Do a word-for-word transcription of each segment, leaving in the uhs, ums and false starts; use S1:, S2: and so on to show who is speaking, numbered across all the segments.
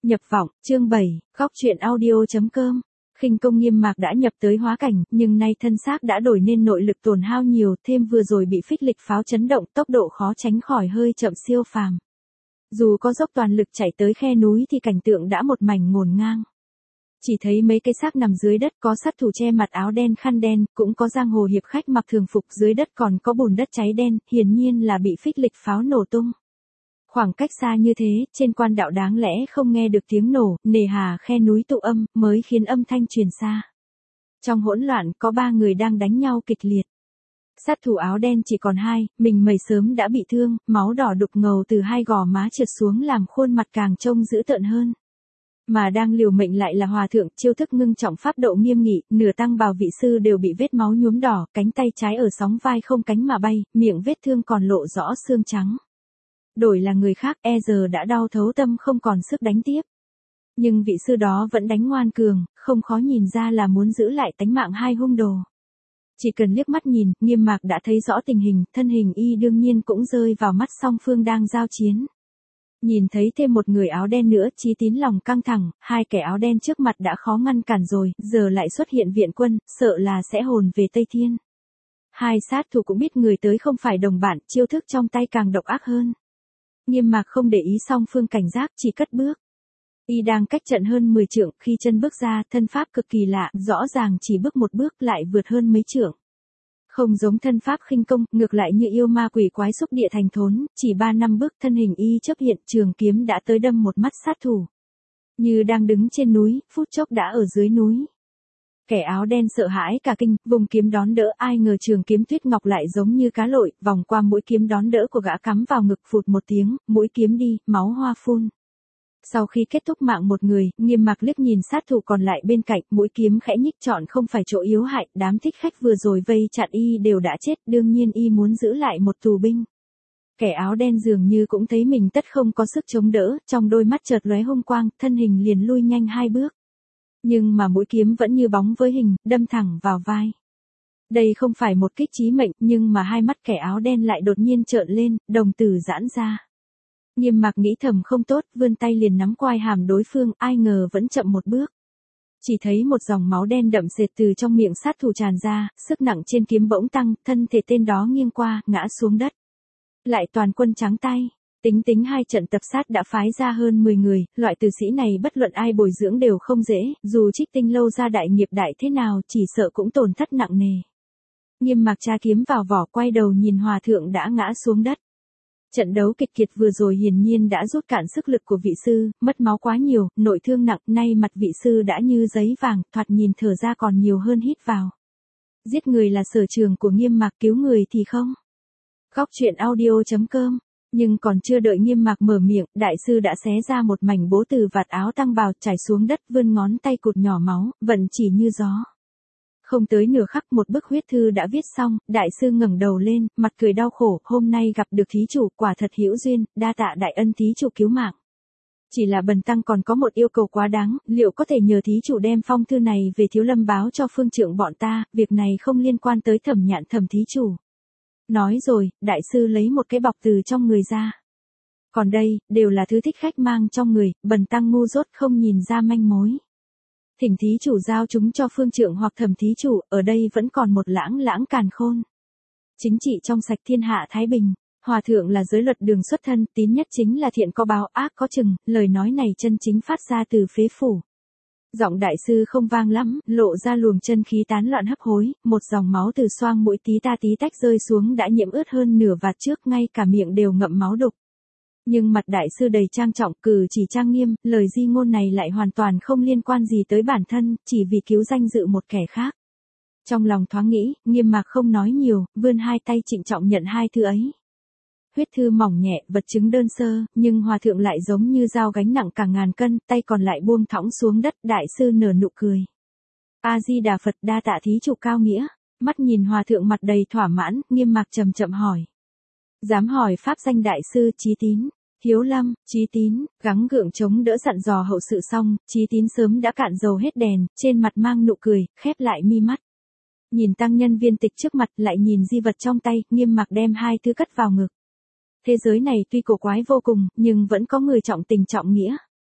S1: Nhập vọng, chương bảy, góc truyện audio.com. Khinh công Nghiêm Mạc đã nhập tới hóa cảnh, nhưng nay thân xác đã đổi nên nội lực tổn hao nhiều, thêm vừa rồi bị phích lịch pháo chấn động, tốc độ khó tránh khỏi hơi chậm siêu phàm. Dù có dốc toàn lực chạy tới khe núi thì cảnh tượng đã một mảnh ngổn ngang. Chỉ thấy mấy cái xác nằm dưới đất, có sát thủ che mặt áo đen khăn đen, cũng có giang hồ hiệp khách mặc thường phục, dưới đất còn có bùn đất cháy đen, hiển nhiên là bị phích lịch pháo nổ tung. Khoảng cách xa như thế, trên quan đạo đáng lẽ không nghe được tiếng nổ, nề hà khe núi tụ âm, mới khiến âm thanh truyền xa. Trong hỗn loạn, có ba người đang đánh nhau kịch liệt. Sát thủ áo đen chỉ còn hai, mình mẩy sớm đã bị thương, máu đỏ đục ngầu từ hai gò má trượt xuống làm khuôn mặt càng trông dữ tợn hơn. Mà đang liều mệnh lại là hòa thượng, chiêu thức ngưng trọng pháp độ nghiêm nghị, nửa tăng bào vị sư đều bị vết máu nhuốm đỏ, cánh tay trái ở sóng vai không cánh mà bay, miệng vết thương còn lộ rõ xương trắng. Đổi là người khác e giờ đã đau thấu tâm không còn sức đánh tiếp. Nhưng vị sư đó vẫn đánh ngoan cường, không khó nhìn ra là muốn giữ lại tánh mạng hai hung đồ. Chỉ cần liếc mắt nhìn, Nghiêm Mạc đã thấy rõ tình hình, thân hình y đương nhiên cũng rơi vào mắt song phương đang giao chiến. Nhìn thấy thêm một người áo đen nữa, Chí Tín lòng căng thẳng, hai kẻ áo đen trước mặt đã khó ngăn cản rồi, giờ lại xuất hiện viện quân, sợ là sẽ hồn về Tây Thiên. Hai sát thủ cũng biết người tới không phải đồng bạn, chiêu thức trong tay càng độc ác hơn. Nghiêm Mạc không để ý song phương cảnh giác, chỉ cất bước. Y đang cách trận hơn mười trượng, khi chân bước ra, thân pháp cực kỳ lạ, rõ ràng chỉ bước một bước lại vượt hơn mấy trượng. Không giống thân pháp khinh công, ngược lại như yêu ma quỷ quái xúc địa thành thốn, chỉ ba năm bước thân hình y chớp hiện, trường kiếm đã tới đâm một mắt sát thủ. Như đang đứng trên núi, phút chốc đã ở dưới núi. Kẻ áo đen sợ hãi cả kinh, vùng kiếm đón đỡ, ai ngờ trường kiếm tuyết ngọc lại giống như cá lội, vòng qua mũi kiếm đón đỡ của gã cắm vào ngực phụt một tiếng, mũi kiếm đi, máu hoa phun. Sau khi kết thúc mạng một người, Nghiêm Mạc liếc nhìn sát thủ còn lại bên cạnh, mũi kiếm khẽ nhích chọn không phải chỗ yếu hại, đám thích khách vừa rồi vây chặn y đều đã chết, đương nhiên y muốn giữ lại một tù binh. Kẻ áo đen dường như cũng thấy mình tất không có sức chống đỡ, trong đôi mắt chợt lóe hung quang, thân hình liền lui nhanh hai bước. Nhưng mà mũi kiếm vẫn như bóng với hình, đâm thẳng vào vai. Đây không phải một kích chí mệnh, nhưng mà hai mắt kẻ áo đen lại đột nhiên trợn lên, đồng tử giãn ra. Nghiêm Mạc nghĩ thầm không tốt, vươn tay liền nắm quai hàm đối phương, ai ngờ vẫn chậm một bước. Chỉ thấy một dòng máu đen đậm sệt từ trong miệng sát thủ tràn ra, sức nặng trên kiếm bỗng tăng, thân thể tên đó nghiêng qua, ngã xuống đất. Lại toàn quân trắng tay. Tính tính hai trận tập sát đã phái ra hơn mười người, loại tử sĩ này bất luận ai bồi dưỡng đều không dễ, dù trích tinh lâu ra đại nghiệp đại thế nào chỉ sợ cũng tổn thất nặng nề. Nghiêm Mạc tra kiếm vào vỏ, quay đầu nhìn hòa thượng đã ngã xuống đất. Trận đấu kịch kiệt vừa rồi hiển nhiên đã rút cạn sức lực của vị sư, mất máu quá nhiều, nội thương nặng, nay mặt vị sư đã như giấy vàng, thoạt nhìn thở ra còn nhiều hơn hít vào. Giết người là sở trường của Nghiêm Mạc, cứu người thì không. Góc truyện audio.com. Nhưng còn chưa đợi Nghiêm Mạc mở miệng, đại sư đã xé ra một mảnh bố từ vạt áo tăng bào, trải xuống đất, vươn ngón tay cụt nhỏ máu, vận chỉ như gió. Không tới nửa khắc một bức huyết thư đã viết xong, đại sư ngẩng đầu lên, mặt cười đau khổ, hôm nay gặp được thí chủ, quả thật hữu duyên, đa tạ đại ân thí chủ cứu mạng. Chỉ là bần tăng còn có một yêu cầu quá đáng, liệu có thể nhờ thí chủ đem phong thư này về Thiếu Lâm báo cho phương trượng bọn ta, việc này không liên quan tới Thẩm Nhạn Thẩm thí chủ. Nói rồi, đại sư lấy một cái bọc từ trong người ra. Còn đây, đều là thứ thích khách mang trong người, bần tăng ngu dốt không nhìn ra manh mối. Thỉnh thí chủ giao chúng cho phương trượng hoặc Thẩm thí chủ, ở đây vẫn còn một lãng lãng càn khôn. Chính trị trong sạch thiên hạ thái bình, hòa thượng là giới luật đường xuất thân, tín nhất chính là thiện có báo ác có chừng, lời nói này chân chính phát ra từ phế phủ. Giọng đại sư không vang lắm, lộ ra luồng chân khí tán loạn hấp hối, một dòng máu từ xoang mũi tí ta tí tách rơi xuống đã nhiễm ướt hơn nửa vạt trước, ngay cả miệng đều ngậm máu đục. Nhưng mặt đại sư đầy trang trọng, cử chỉ trang nghiêm, lời di ngôn này lại hoàn toàn không liên quan gì tới bản thân, chỉ vì cứu danh dự một kẻ khác. Trong lòng thoáng nghĩ, Nghiêm Mạc không nói nhiều, vươn hai tay trịnh trọng nhận hai thư ấy. Huyết thư mỏng nhẹ, vật chứng đơn sơ, nhưng hòa thượng lại giống như dao gánh nặng cả ngàn cân, tay còn lại buông thõng xuống đất, đại sư nở nụ cười. A-di-đà Phật, đa tạ thí chủ cao nghĩa. Mắt nhìn hòa thượng mặt đầy thỏa mãn, Nghiêm Mạc chậm chậm hỏi. Dám hỏi pháp danh đại sư, Chí Tín. Hiếu Lâm, Chí Tín, gắng gượng chống đỡ dặn dò hậu sự xong, Chí Tín sớm đã cạn dầu hết đèn, trên mặt mang nụ cười, khép lại mi mắt. Nhìn tăng nhân viên tịch trước mặt, lại nhìn di vật trong tay, Nghiêm Mạc đem hai thứ cất vào ngực. Thế giới này tuy cổ quái vô cùng, nhưng vẫn có người trọng tình trọng nghĩa.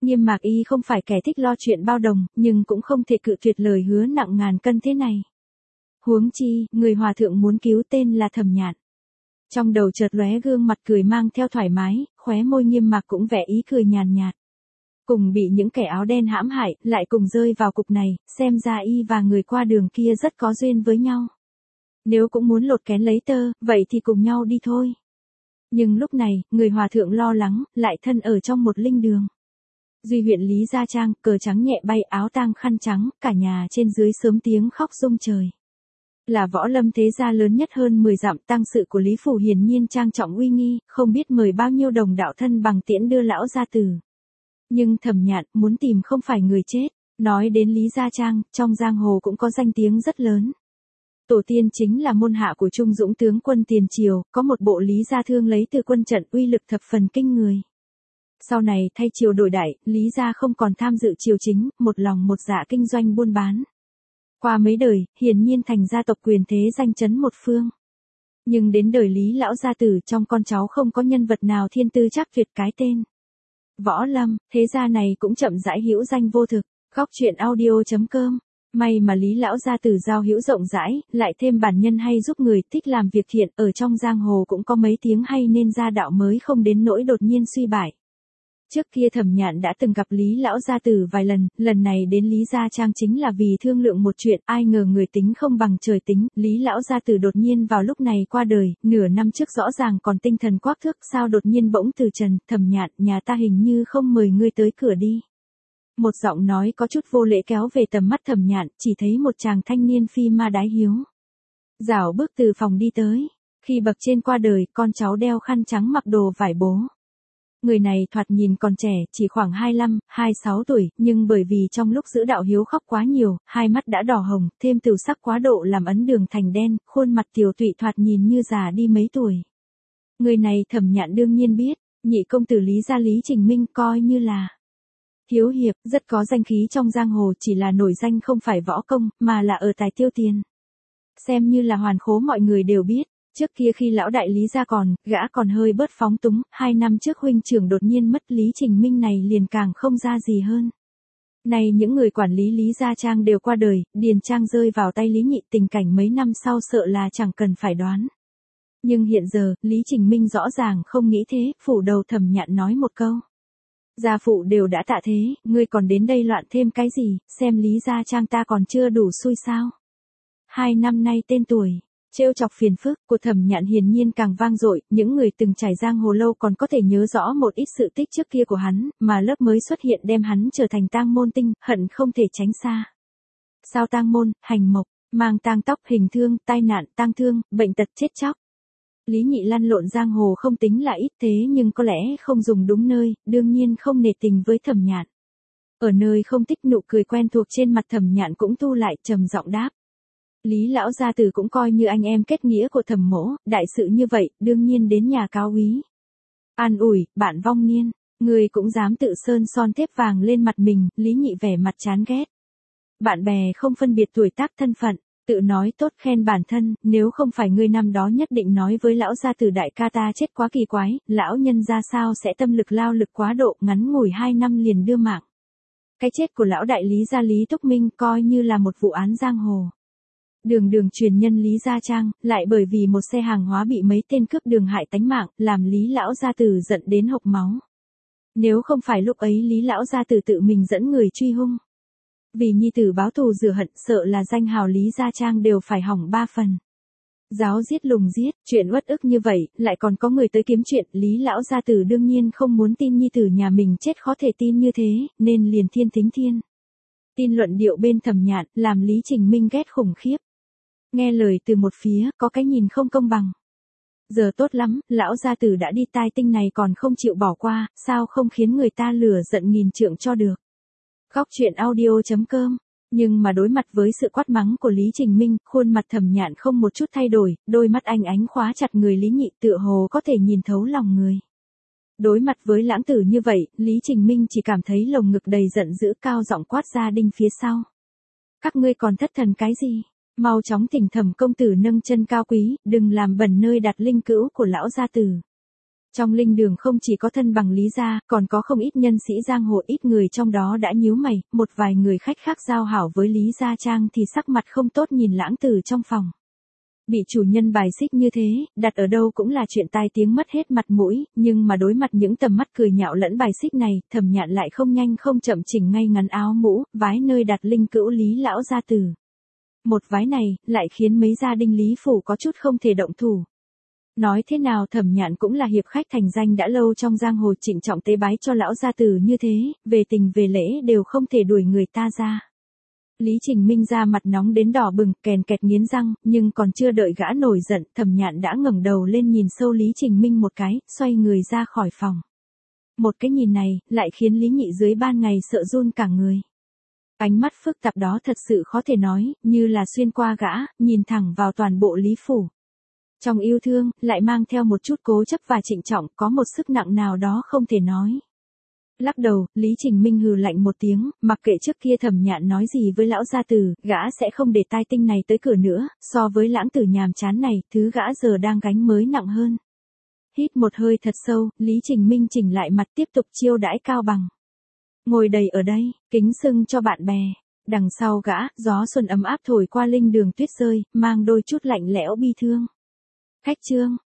S1: Nghiêm Mạc Y không phải kẻ thích lo chuyện bao đồng, nhưng cũng không thể cự tuyệt lời hứa nặng ngàn cân thế này. Huống chi, người hòa thượng muốn cứu tên là Thẩm Nhạn. Trong đầu chợt lóe gương mặt cười mang theo thoải mái, khóe môi Nghiêm Mạc cũng vẽ ý cười nhàn nhạt. Cùng bị những kẻ áo đen hãm hại, lại cùng rơi vào cục này, xem ra y và người qua đường kia rất có duyên với nhau. Nếu cũng muốn lột kén lấy tơ, vậy thì cùng nhau đi thôi. Nhưng lúc này, người hòa thượng lo lắng, lại thân ở trong một linh đường. Duy huyện Lý Gia Trang, cờ trắng nhẹ bay, áo tang khăn trắng, cả nhà trên dưới sớm tiếng khóc rung trời. Là võ lâm thế gia lớn nhất hơn mười dặm, tang sự của Lý Phủ hiển nhiên trang trọng uy nghi, không biết mời bao nhiêu đồng đạo thân bằng tiễn đưa lão gia tử. Nhưng Thẩm Nhạn muốn tìm không phải người chết. Nói đến Lý Gia Trang, trong giang hồ cũng có danh tiếng rất lớn. Tổ tiên chính là môn hạ của Trung Dũng tướng quân tiền triều, có một bộ Lý Gia Thương lấy từ quân trận uy lực thập phần kinh người. Sau này thay triều đổi đại, Lý Gia không còn tham dự triều chính, một lòng một dạ kinh doanh buôn bán. Qua mấy đời, hiển nhiên thành gia tộc quyền thế danh chấn một phương. Nhưng đến đời Lý lão gia tử, trong con cháu không có nhân vật nào thiên tư chắc tuyệt cái tên. Võ lâm, thế gia này cũng chậm rãi hữu danh vô thực. Góc truyện audio chấm com. May mà Lý lão gia tử giao hữu rộng rãi, lại thêm bản nhân hay giúp người, thích làm việc thiện, ở trong giang hồ cũng có mấy tiếng hay nên ra đạo mới không đến nỗi đột nhiên suy bại. Trước kia Thẩm Nhạn đã từng gặp Lý lão gia tử vài lần, lần này đến Lý Gia Trang chính là vì thương lượng một chuyện, ai ngờ người tính không bằng trời tính, Lý lão gia tử đột nhiên vào lúc này qua đời, nửa năm trước rõ ràng còn tinh thần quắc thước, sao đột nhiên bỗng từ trần, Thẩm Nhạn, nhà ta hình như không mời ngươi tới cửa đi. Một giọng nói có chút vô lễ kéo về tầm mắt Thẩm Nhạn, chỉ thấy một chàng thanh niên phi ma đái hiếu. Dạo bước từ phòng đi tới, khi bậc trên qua đời, con cháu đeo khăn trắng mặc đồ vải bố. Người này thoạt nhìn còn trẻ, chỉ khoảng hai mươi lăm, hai mươi sáu tuổi, nhưng bởi vì trong lúc giữ đạo hiếu khóc quá nhiều, hai mắt đã đỏ hồng, thêm tửu sắc quá độ làm ấn đường thành đen, khuôn mặt tiều tụy thoạt nhìn như già đi mấy tuổi. Người này Thẩm Nhạn đương nhiên biết, nhị công tử Lý gia Lý Trình Minh coi như là hiếu hiệp, rất có danh khí trong giang hồ, chỉ là nổi danh không phải võ công, mà là ở tài tiêu tiền. Xem như là hoàn khố mọi người đều biết. Trước kia khi lão đại Lý gia còn, gã còn hơi bớt phóng túng, hai năm trước huynh trưởng đột nhiên mất, Lý Trình Minh này liền càng không ra gì hơn. Này những người quản lý Lý Gia Trang đều qua đời, điền trang rơi vào tay Lý Nhị, tình cảnh mấy năm sau sợ là chẳng cần phải đoán. Nhưng hiện giờ, Lý Trình Minh rõ ràng không nghĩ thế, phủ đầu Thẩm Nhạn nói một câu. Gia phụ đều đã tạ thế, ngươi còn đến đây loạn thêm cái gì, xem Lý Gia Trang ta còn chưa đủ xui sao. Hai năm nay tên tuổi trêu chọc phiền phức của Thẩm Nhạn hiển nhiên càng vang dội, những người từng trải giang hồ lâu còn có thể nhớ rõ một ít sự tích trước kia của hắn, mà lớp mới xuất hiện đem hắn trở thành tang môn tinh, hận không thể tránh xa. Sao tang môn, hành mộc, mang tang tóc, hình thương, tai nạn, tang thương, bệnh tật, chết chóc. Lý Nhị lăn lộn giang hồ không tính là ít thế nhưng có lẽ không dùng đúng nơi, đương nhiên không nể tình với Thẩm Nhạn. Ở nơi không tích, nụ cười quen thuộc trên mặt Thẩm Nhạn cũng thu lại, trầm giọng đáp. Lý lão gia tử cũng coi như anh em kết nghĩa của Thẩm mỗ, đại sự như vậy, đương nhiên đến nhà cáo úy. An ủi, bạn vong niên, người cũng dám tự sơn son thép vàng lên mặt mình, Lý Nhị vẻ mặt chán ghét. Bạn bè không phân biệt tuổi tác thân phận, tự nói tốt khen bản thân, nếu không phải ngươi năm đó nhất định nói với lão gia tử đại ca ta chết quá kỳ quái, lão nhân ra sao sẽ tâm lực lao lực quá độ, ngắn ngủi hai năm liền đưa mạng. Cái chết của lão đại Lý gia Lý Túc Minh coi như là một vụ án giang hồ. Đường đường truyền nhân Lý Gia Trang, lại bởi vì một xe hàng hóa bị mấy tên cướp đường hại tánh mạng, làm Lý lão gia tử giận đến hộc máu. Nếu không phải lúc ấy Lý lão gia tử tự mình dẫn người truy hung, vì nhi tử báo thù rửa hận, sợ là danh hào Lý Gia Trang đều phải hỏng ba phần. Giáo giết lùng giết, chuyện uất ức như vậy, lại còn có người tới kiếm chuyện, Lý lão gia tử đương nhiên không muốn tin nhi tử nhà mình chết, khó thể tin như thế, nên liền thiên thính thiên. Tin luận điệu bên Thẩm Nhạn, làm Lý Trình Minh ghét khủng khiếp. Nghe lời từ một phía, có cái nhìn không công bằng. Giờ tốt lắm, lão gia tử đã đi, tai tinh này còn không chịu bỏ qua, sao không khiến người ta lửa giận nghìn trượng cho được. Góc truyện audio chấm com. Nhưng mà đối mặt với sự quát mắng của Lý Trình Minh, khuôn mặt Thẩm Nhạn không một chút thay đổi, đôi mắt anh ánh khóa chặt người Lý Nhị, tựa hồ có thể nhìn thấu lòng người. Đối mặt với lãng tử như vậy, Lý Trình Minh chỉ cảm thấy lồng ngực đầy giận dữ, cao giọng quát ra đinh phía sau. Các ngươi còn thất thần cái gì? Mau chóng thỉnh Thẩm công tử nâng chân cao quý, đừng làm bẩn nơi đặt linh cữu của lão gia tử. Trong linh đường không chỉ có thân bằng Lý gia, còn có không ít nhân sĩ giang hồ, ít người trong đó đã nhíu mày, một vài người khách khác giao hảo với Lý Gia Trang thì sắc mặt không tốt nhìn Lãng Tử trong phòng. Bị chủ nhân bài xích như thế, đặt ở đâu cũng là chuyện tai tiếng mất hết mặt mũi, nhưng mà đối mặt những tầm mắt cười nhạo lẫn bài xích này, Thẩm Nhạn lại không nhanh không chậm chỉnh ngay ngắn áo mũ, vái nơi đặt linh cữu Lý lão gia tử. Một vái này, lại khiến mấy gia đình Lý phủ có chút không thể động thủ. Nói thế nào Thẩm Nhạn cũng là hiệp khách thành danh đã lâu trong giang hồ, trịnh trọng tế bái cho lão gia tử như thế, về tình về lễ đều không thể đuổi người ta ra. Lý Trình Minh ra mặt nóng đến đỏ bừng, kèn kẹt nghiến răng, nhưng còn chưa đợi gã nổi giận, Thẩm Nhạn đã ngẩng đầu lên nhìn sâu Lý Trình Minh một cái, xoay người ra khỏi phòng. Một cái nhìn này, lại khiến Lý Nhị dưới ban ngày sợ run cả người. Ánh mắt phức tạp đó thật sự khó thể nói, như là xuyên qua gã, nhìn thẳng vào toàn bộ Lý phủ. Trong yêu thương, lại mang theo một chút cố chấp và trịnh trọng, có một sức nặng nào đó không thể nói. Lắc đầu, Lý Trình Minh hừ lạnh một tiếng, mặc kệ trước kia Thẩm Nhạn nói gì với lão gia tử, gã sẽ không để tai tinh này tới cửa nữa, so với Lãng Tử nhàm chán này, thứ gã giờ đang gánh mới nặng hơn. Hít một hơi thật sâu, Lý Trình Minh chỉnh lại mặt tiếp tục chiêu đãi Cao Bằng. Ngồi đầy ở đây, kính sưng cho bạn bè. Đằng sau gã, gió xuân ấm áp thổi qua linh đường tuyết rơi, mang đôi chút lạnh lẽo bi thương. Khách trương,